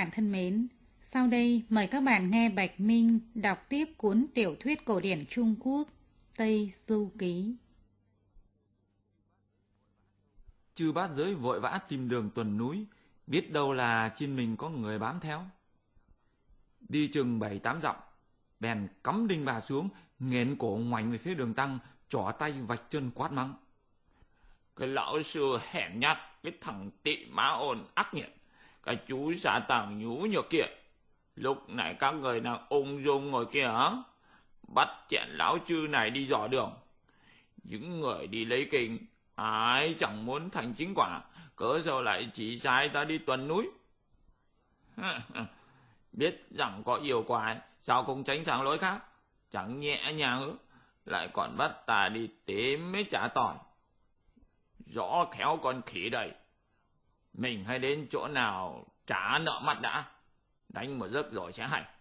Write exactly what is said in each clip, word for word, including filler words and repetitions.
bạn thân mến, sau đây mời các bạn nghe Bạch Minh đọc tiếp cuốn tiểu thuyết cổ điển Trung Quốc Tây Du Ký. Chư Bát Giới vội vã tìm đường tuần núi, biết đâu là trên mình có người bám theo. Đi chừng bảy tám dặm, bèn cắm đinh bà xuống, nghển cổ ngoảnh về phía Đường Tăng, trỏ tay vạch chân quát mắng: Cái lão sư hèn nhát, cái thằng tị má ôn ác nghiệt, cái chú giả tàng nhú nhược kia, lúc này các người đang ung dung ngồi kia hả? Bắt chẹn lão chư này đi dò đường. Những người đi lấy kinh, ai chẳng muốn thành chính quả, cớ sao lại chỉ sai ta đi tuần núi? Biết rằng có yêu quái, sao không tránh sang lối khác? Chẳng nhẹ nhàng nữa, lại còn bắt ta đi tìm mấy trả tỏi. Rõ khéo con khỉ đây. Mình hay đến chỗ nào trả nợ mặt đã, đánh một giấc rồi sẽ hay.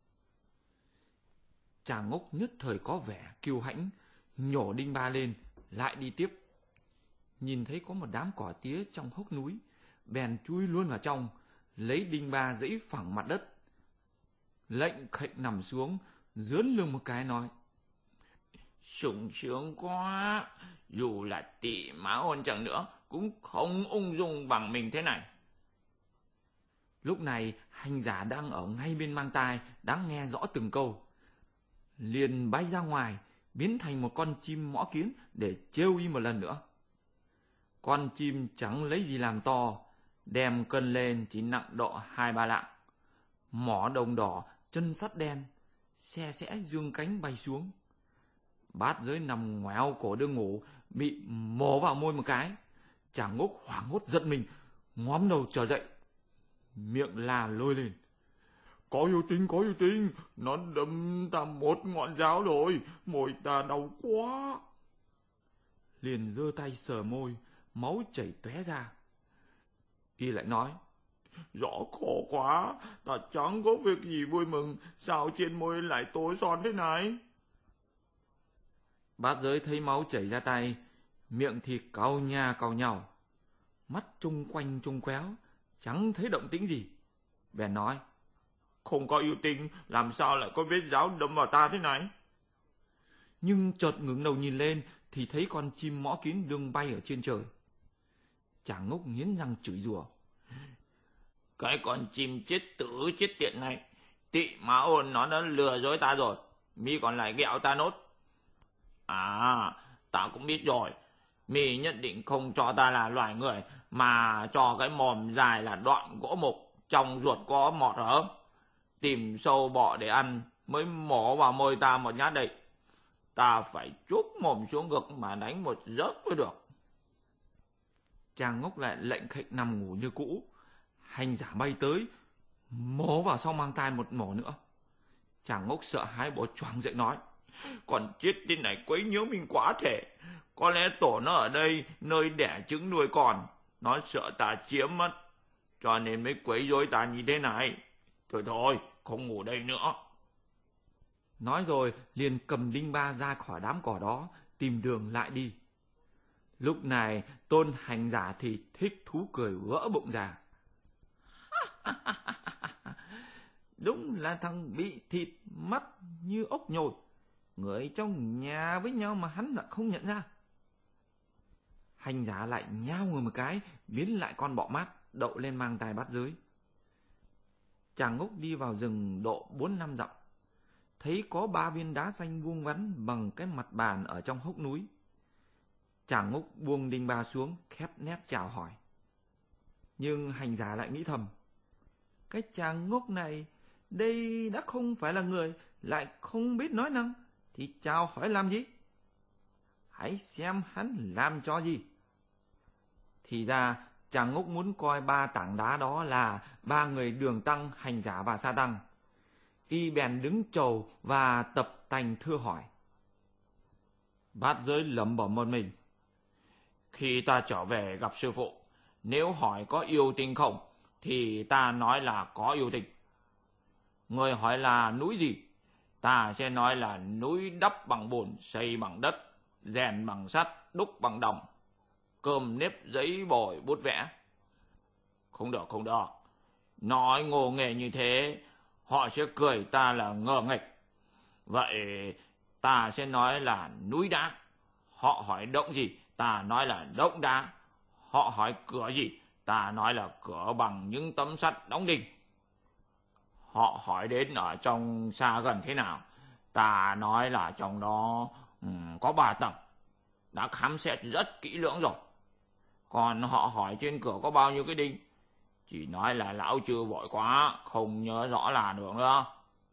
Chàng Ngốc nhất thời có vẻ kiêu hãnh, nhổ đinh ba lên, lại đi tiếp. Nhìn thấy có một đám cỏ tía trong hốc núi, bèn chui luôn vào trong, lấy đinh ba giẫy phẳng mặt đất. Lệnh khệnh nằm xuống, dướn lưng một cái nói: Sung sướng quá, dù là tị má ôn chẳng nữa, cũng không ung dung bằng mình thế này. Lúc này hành giả đang ở ngay bên mang tai, đang nghe rõ từng câu, liền bay ra ngoài, biến thành một con chim mõ kiến để trêu y một lần nữa. Con chim chẳng lấy gì làm to, đem cân lên chỉ nặng độ hai ba lạng. Mỏ đồng đỏ, chân sắt đen, xe sẽ dương cánh bay xuống. Bát Giới nằm ngoéo cổ đương ngủ, bị mổ vào môi một cái. Chàng Ngốc hoảng hốt giận mình, ngóm đầu trở dậy, miệng là lôi lên: Có yêu tinh, có yêu tinh, nó đâm ta một ngọn giáo rồi, môi ta đau quá. Liền giơ tay sờ môi, máu chảy tóe ra. Y lại nói: Rõ khổ quá, ta chẳng có việc gì vui mừng, sao trên môi lại tối son thế này? Bát Giới thấy máu chảy ra tay, miệng thì cau nha cau nhàu, mắt chung quanh chung quéo, chẳng thấy động tĩnh gì. Bèn nói: Không có yêu tinh, làm sao lại có vết giáo đâm vào ta thế này? Nhưng chợt ngẩng đầu nhìn lên thì thấy con chim mõ kiến đương bay ở trên trời. Chàng Ngốc nghiến răng chửi rủa: Cái con chim chết tử chết tiện này, tị má ôn nó đã lừa dối ta rồi, mi còn lại ghẹo ta nốt. À, ta cũng biết rồi, mi nhất định không cho ta là loài người, mà cho cái mồm dài là đoạn gỗ mục, trong ruột có mọt hở. Tìm sâu bọ để ăn mới mổ vào môi ta một nhát đây. Ta phải chúc mồm xuống ngực mà đánh một giấc mới được. Chàng Ngốc lại lệnh khệnh nằm ngủ như cũ. Hành giả bay tới, mổ vào sau mang tai một mổ nữa. Chàng Ngốc sợ hãi bò choàng dậy nói: Còn chết tên này quấy nhiễu mình quá thể. Có lẽ tổ nó ở đây, nơi đẻ trứng nuôi con. Nó sợ ta chiếm mất, cho nên mới quấy rối ta như thế này. Thôi thôi, không ngủ đây nữa. Nói rồi liền cầm đinh ba ra khỏi đám cỏ đó, tìm đường lại đi. Lúc này Tôn hành giả thì thích thú cười vỡ bụng ra. Đúng là thằng bị thịt mắt như ốc nhồi, người trong nhà với nhau mà hắn lại không nhận ra. Hành giả lại nhao người một cái, biến lại con bọ mát đậu lên mang tai Bát Giới. Chàng Ngốc đi vào rừng độ bốn năm dặm, thấy có ba viên đá xanh vuông vắn bằng cái mặt bàn ở trong hốc núi. Chàng Ngốc buông đinh ba xuống, khép nép chào hỏi. Nhưng hành giả lại nghĩ thầm: cái chàng Ngốc này, đây đã không phải là người, lại không biết nói năng, thì chào hỏi làm gì? Hãy xem hắn làm cho gì. Thì ra chàng Ngốc muốn coi ba tảng đá đó là ba người Đường Tăng, hành giả và Sa Tăng. Y bèn đứng chầu và tập tành thưa hỏi. Bát Giới lẩm bẩm một mình: Khi ta trở về gặp sư phụ, nếu hỏi có yêu tinh không, thì ta nói là có yêu tinh. Người hỏi là núi gì, ta sẽ nói là núi đắp bằng bùn, xây bằng đất, rèn bằng sắt, đúc bằng đồng, cơm nếp giấy bồi bút vẽ. Không được, không được. Nói ngô nghề như thế, họ sẽ cười ta là ngờ nghệch. Vậy ta sẽ nói là núi đá. Họ hỏi động gì, ta nói là động đá. Họ hỏi cửa gì, ta nói là cửa bằng những tấm sắt đóng đinh. Họ hỏi đến ở trong xa gần thế nào, ta nói là trong đó um, có ba tầng. Đã khám xét rất kỹ lưỡng rồi. Còn họ hỏi trên cửa có bao nhiêu cái đinh, chỉ nói là lão chưa vội quá, không nhớ rõ là được nữa.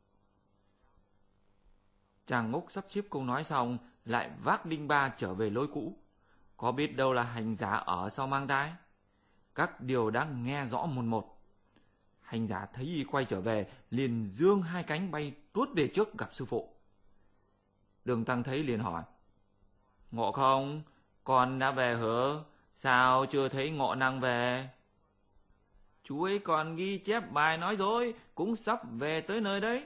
Chàng Ngốc sắp xếp câu nói xong, lại vác đinh ba trở về lối cũ. Có biết đâu là hành giả ở sau mang tai. Các điều đã nghe rõ một một. Hành giả thấy y quay trở về, liền dương hai cánh bay tuốt về trước gặp sư phụ. Đường Tăng thấy liền hỏi: Ngộ không, con đã về hả? Sao chưa thấy Ngộ Năng về? Chú ấy còn ghi chép bài nói dối, cũng sắp về tới nơi đấy.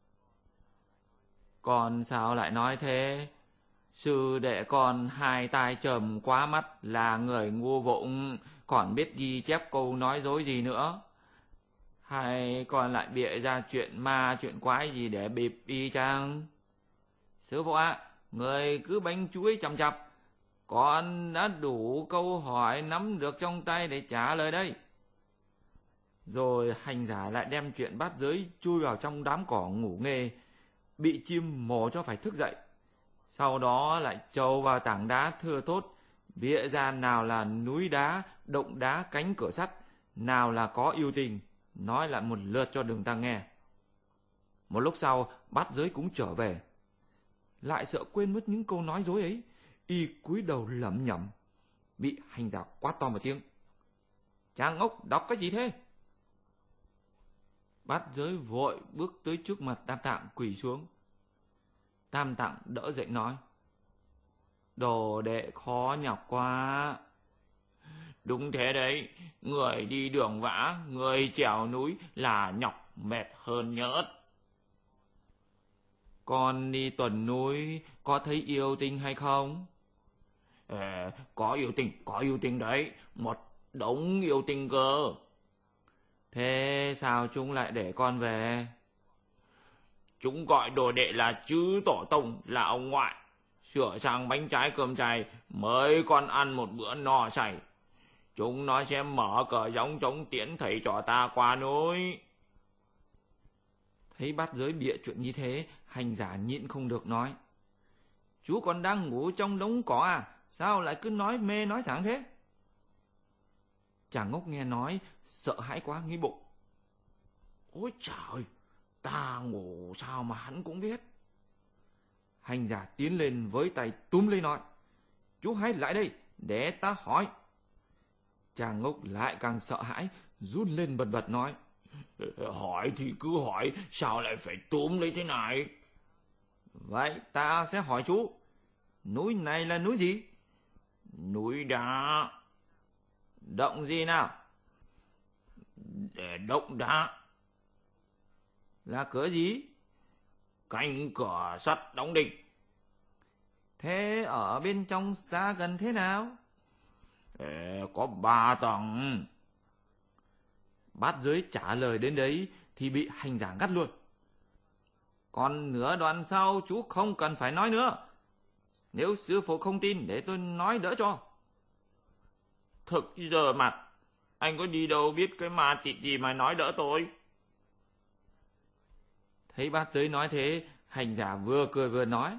Con sao lại nói thế? Sư đệ con hai tai trầm quá mắt, là người ngu vụng, còn biết ghi chép câu nói dối gì nữa? Hay con lại bịa ra chuyện ma chuyện quái gì để bịp y chăng? Sư phụ ạ, à, người cứ bánh chuối chằm chặp. Con đã đủ câu hỏi nắm được trong tay để trả lời đây. Rồi hành giả lại đem chuyện bát giới chui vào trong đám cỏ ngủ nghê, bị chim mổ cho phải thức dậy. Sau đó lại trâu vào tảng đá thưa thốt, bịa ra nào là núi đá, động đá, cánh cửa sắt, nào là có yêu tình, nói lại một lượt cho Đường Tăng nghe. Một lúc sau, bát giới cũng trở về. Lại sợ quên mất những câu nói dối ấy, y cúi đầu lẩm nhẩm, bị hành giả quát to một tiếng: Chàng Ngốc, đọc cái gì thế? Bát giới vội bước tới trước mặt Tam Tạng quỳ xuống. Tam Tạng đỡ dậy nói: Đồ đệ khó nhọc quá. Đúng thế đấy, người đi đường vã, người trèo núi là nhọc mệt hơn nhớt. Con đi tuần núi có thấy yêu tinh hay không? Ờ, có yêu tinh, có yêu tinh đấy, một đống yêu tinh cơ. Thế sao chúng lại để con về? Chúng gọi đồ đệ là chư tổ tông, là ông ngoại. Sửa sang bánh trái cơm chay, mới con ăn một bữa no say. Chúng nói sẽ mở cờ giống trống tiễn thầy trò ta qua núi. Thấy bát giới bịa chuyện như thế, hành giả nhịn không được nói: Chú còn đang ngủ trong đống cỏ à? Sao lại cứ nói mê nói sáng thế? Chàng Ngốc nghe nói, sợ hãi quá nghĩ bụng: Ôi trời, ta ngủ sao mà hắn cũng biết. Hành giả tiến lên với tay túm lấy nói: Chú hãy lại đây, để ta hỏi. Chàng Ngốc lại càng sợ hãi, run lên bật bật nói: Hỏi thì cứ hỏi, sao lại phải túm lấy thế này? Vậy ta sẽ hỏi chú, núi này là núi gì? Núi đá. Động gì nào? Để động đá. Là cửa gì? Cánh cửa sắt đóng đinh. Thế ở bên trong xa gần thế nào? Để có ba tầng. Bát giới trả lời đến đấy thì bị hành giả ngắt luôn: Còn nửa đoạn sau chú không cần phải nói nữa. Nếu sư phụ không tin, để tôi nói đỡ cho. Thực giờ mặt, anh có đi đâu biết cái ma tịt gì mà nói đỡ tôi? Thấy bát giới nói thế, hành giả vừa cười vừa nói: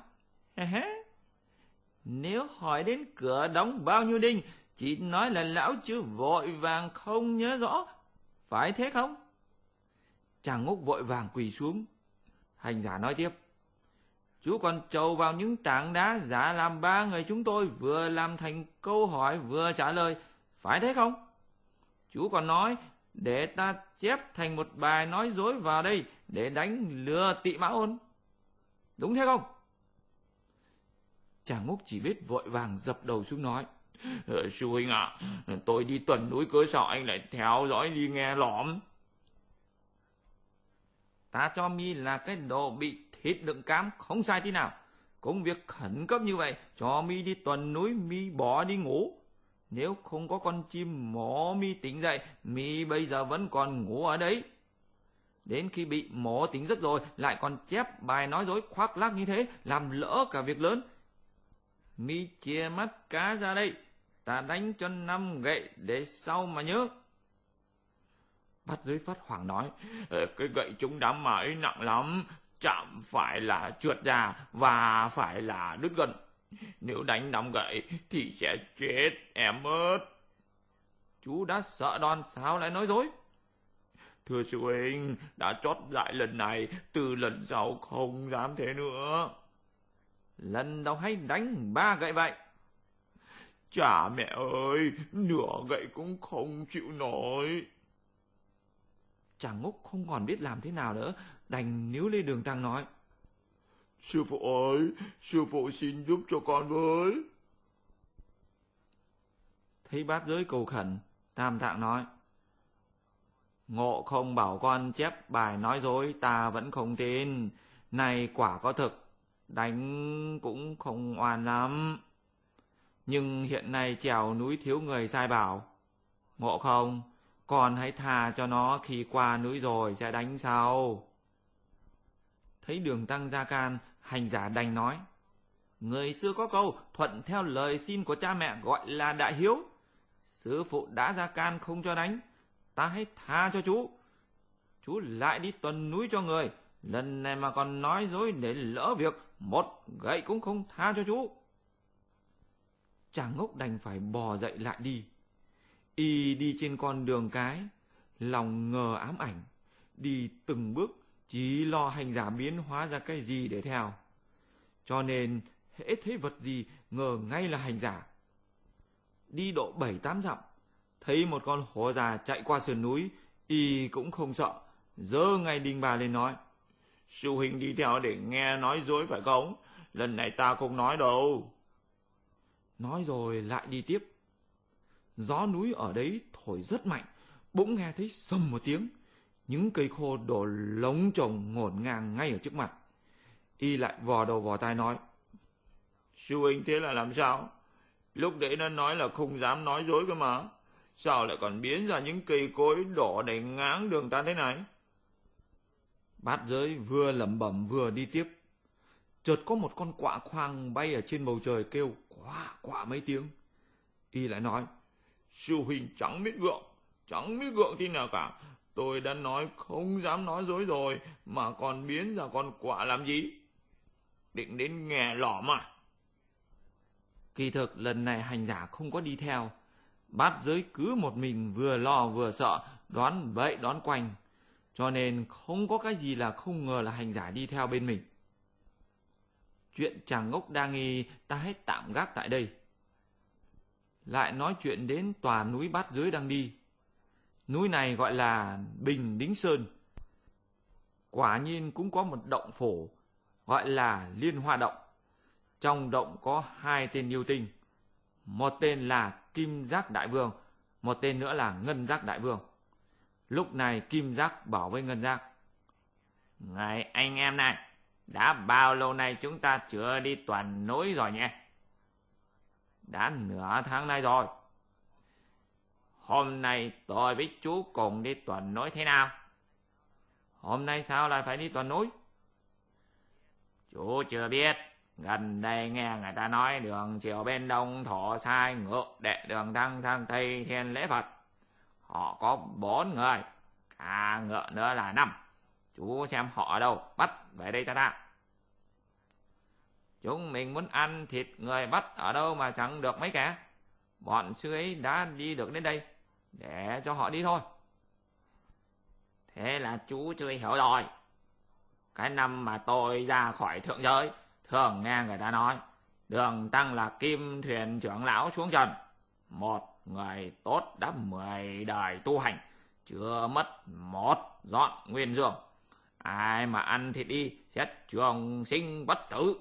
Nếu hỏi đến cửa đóng bao nhiêu đinh, chỉ nói là lão chứ vội vàng không nhớ rõ, phải thế không? Chàng Ngốc vội vàng quỳ xuống. Hành giả nói tiếp: Chú còn trầu vào những tảng đá giả làm ba người chúng tôi vừa làm thành câu hỏi vừa trả lời, phải thế không? Chú còn nói để ta chép thành một bài nói dối vào đây để đánh lừa Tị Mã Ôn, đúng thế không? Chàng Ngốc chỉ biết vội vàng dập đầu xuống nói: Sư huynh ạ, à, tôi đi tuần núi cớ sao anh lại theo dõi đi nghe lỏm? Ta cho mi là cái đồ bị thịt đựng cám, không sai tí nào. Công việc khẩn cấp như vậy, cho mi đi tuần núi, mi bỏ đi ngủ. Nếu không có con chim mổ mi tỉnh dậy, mi bây giờ vẫn còn ngủ ở đấy. Đến khi bị mổ tỉnh giấc rồi, lại còn chép bài nói dối khoác lác như thế, làm lỡ cả việc lớn. Mi chia mắt cá ra đây, ta đánh cho năm gậy để sau mà nhớ. Bát Giới phát hoảng nói, cái gậy trúng đám mà ấy nặng lắm, chạm phải là trượt ra và phải là đứt gân. Nếu đánh năm gậy thì sẽ chết em ớt. Chú đã sợ đòn sao lại nói dối? Thưa sư huynh, đã chót dại lần này, từ lần sau không dám thế nữa. Lần đầu hay đánh ba gậy vậy? Chả mẹ ơi, nửa gậy cũng không chịu nổi. Chàng Ngốc không còn biết làm thế nào nữa, đành níu lấy Đường Tăng nói, sư phụ ơi, sư phụ xin giúp cho con với. Thấy Bát Giới cầu khẩn, Tam Tạng nói, Ngộ không bảo con chép bài nói dối, ta vẫn không tin. Này quả có thực, đánh cũng không oan lắm. Nhưng hiện nay trèo núi thiếu người sai bảo. Ngộ không, con hãy tha cho nó, khi qua núi rồi sẽ đánh sau. Thấy Đường Tăng ra can, hành giả đành nói, người xưa có câu, thuận theo lời xin của cha mẹ gọi là đại hiếu. Sư phụ đã ra can không cho đánh, ta hãy tha cho chú. Chú lại đi tuần núi cho người, lần này mà còn nói dối để lỡ việc, một gậy cũng không tha cho chú. Chàng Ngốc đành phải bò dậy lại đi. Y đi trên con đường cái, lòng ngờ ám ảnh, đi từng bước chỉ lo hành giả biến hóa ra cái gì để theo. Cho nên hễ thấy vật gì ngờ ngay là hành giả. Đi độ bảy tám dặm, thấy một con hổ già chạy qua sườn núi, Y cũng không sợ, giơ ngay đinh bà lên nói, sư huynh đi theo để nghe nói dối phải không? Lần này ta không nói đâu. Nói rồi lại đi tiếp. Gió núi ở đấy thổi rất mạnh, bỗng nghe thấy sầm một tiếng, những cây khô đổ lống chồng ngổn ngang ngay ở trước mặt. Y lại vò đầu vò tai nói, sư huynh thế là làm sao? Lúc đấy nó nói là không dám nói dối cơ mà, sao lại còn biến ra những cây cối đỏ để ngáng đường ta thế này? Bát Giới vừa lẩm bẩm vừa đi tiếp. Chợt có một con quạ khoang bay ở trên bầu trời kêu quạ quạ mấy tiếng. Y lại nói, sư huynh chẳng biết gượng, chẳng biết gượng tí nào cả. Tôi đã nói không dám nói dối rồi, mà còn biến ra con quạ làm gì? Định đến nghe lỏm à? Kỳ thực lần này hành giả không có đi theo. Bát Giới cứ một mình vừa lo vừa sợ, đoán bậy đoán quanh, cho nên không có cái gì là không ngờ là hành giả đi theo bên mình. Chuyện chàng Ngốc đa nghi ta hãy tạm gác tại đây. Lại nói chuyện đến tòa núi Bát Giới đang đi. Núi này gọi là Bình Đính Sơn. Quả nhiên cũng có một động phổ gọi là Liên Hoa Động. Trong động có hai tên yêu tinh, một tên là Kim Giác Đại Vương, một tên nữa là Ngân Giác Đại Vương. Lúc này Kim Giác bảo với Ngân Giác, này anh em này, đã bao lâu nay chúng ta chưa đi tuần núi rồi nhỉ? Đã nửa tháng nay rồi. Hôm nay tôi với chú cùng đi tuần núi thế nào? Hôm nay sao lại phải đi tuần núi? Chú chưa biết, gần đây nghe người ta nói đường chiều bên đông thổ sai ngược đệ Đường Tăng sang Tây Thiên lễ Phật. Họ có bốn người, cả ngựa nữa là năm. Chú xem họ ở đâu, bắt về đây ta ta. Chúng mình muốn ăn thịt người bắt ở đâu mà chẳng được mấy kẻ. Bọn sư ấy đã đi được đến đây, để cho họ đi thôi. Thế là chú chưa hiểu rồi. Cái năm mà tôi ra khỏi thượng giới, thường nghe người ta nói Đường Tăng là kim thuyền trưởng lão xuống trần. Một người tốt đã mười đời tu hành, chưa mất một dọn nguyên dương. Ai mà ăn thịt y sẽ trường sinh bất tử.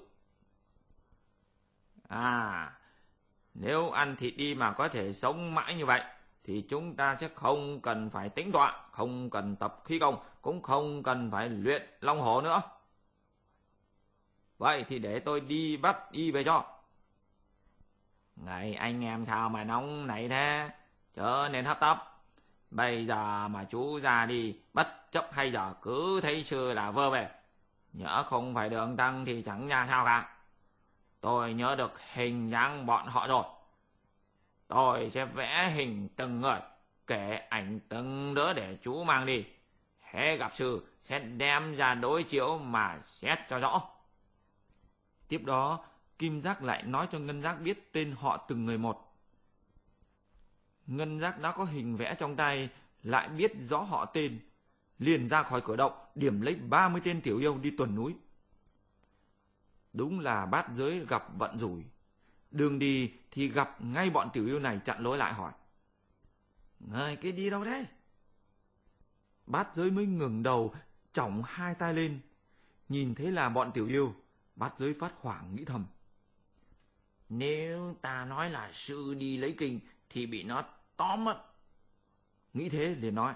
À, nếu ăn thịt đi mà có thể sống mãi như vậy, thì chúng ta sẽ không cần phải tĩnh tọa, không cần tập khí công, cũng không cần phải luyện long hổ nữa. Vậy thì để tôi đi bắt y về cho. Ngày anh em sao mà nóng nảy thế, chớ nên hấp tấp. Bây giờ mà chú ra đi, bất chấp hay giờ cứ thấy sư là vơ về. Nhỡ không phải Đường Tăng thì chẳng ra sao cả. Tôi nhớ được hình dáng bọn họ rồi. Tôi sẽ vẽ hình từng người, kể ảnh từng đứa để chú mang đi. Hễ gặp sư sẽ đem ra đối chiếu mà xét cho rõ. Tiếp đó, Kim Giác lại nói cho Ngân Giác biết tên họ từng người một. Ngân Giác đã có hình vẽ trong tay, lại biết rõ họ tên, liền ra khỏi cửa động, điểm lấy ba mươi tên tiểu yêu đi tuần núi. Đúng là bát giới gặp vận rủi. Đường đi thì gặp ngay bọn tiểu yêu này chặn lối lại hỏi: "Người cái đi đâu đấy?" Bát giới mới ngừng đầu, chỏng hai tay lên. Nhìn thấy là bọn tiểu yêu, bát giới phát hoảng nghĩ thầm: Nếu ta nói là sư đi lấy kinh thì bị nó tóm mất. Nghĩ thế liền nói: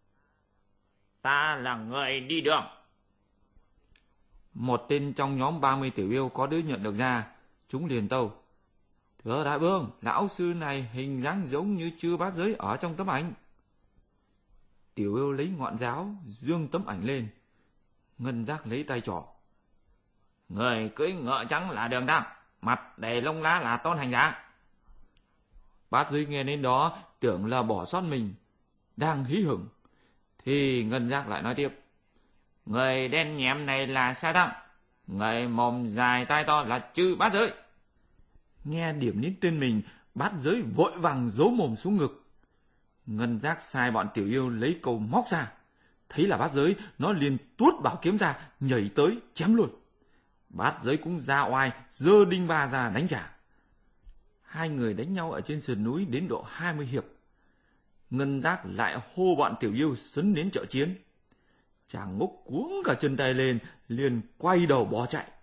Ta là người đi đường. Một tên trong nhóm ba mươi tiểu yêu có đứa nhận được ra, chúng liền tâu: "Thưa đại vương, lão sư này hình dáng giống như chư bát giới ở trong tấm ảnh." Tiểu yêu lấy ngọn giáo dương tấm ảnh lên. Ngân Giác lấy tay trỏ: Người cưỡi ngựa trắng là Đường Tăng, mặt đầy lông lá là Tôn Hành Giả. Bát giới nghe đến đó tưởng là bỏ sót mình, đang hí hửng thì Ngân Giác lại nói tiếp: Người đen nhẹm này là Sa Tăng, người mồm dài tai to là chư bát giới. Nghe điểm đến tên mình, bát giới vội vàng giấu mồm xuống ngực. Ngân Giác sai bọn tiểu yêu lấy câu móc ra, thấy là bát giới, nó liền tuốt bảo kiếm ra, nhảy tới chém luôn. Bát giới cũng ra oai, giơ đinh ba ra đánh trả. Hai người đánh nhau ở trên sườn núi đến độ hai mươi hiệp. Ngân Giác lại hô bọn tiểu yêu sấn đến trợ chiến. Chàng Ngốc cuống cả chân tay lên, liền quay đầu bỏ chạy.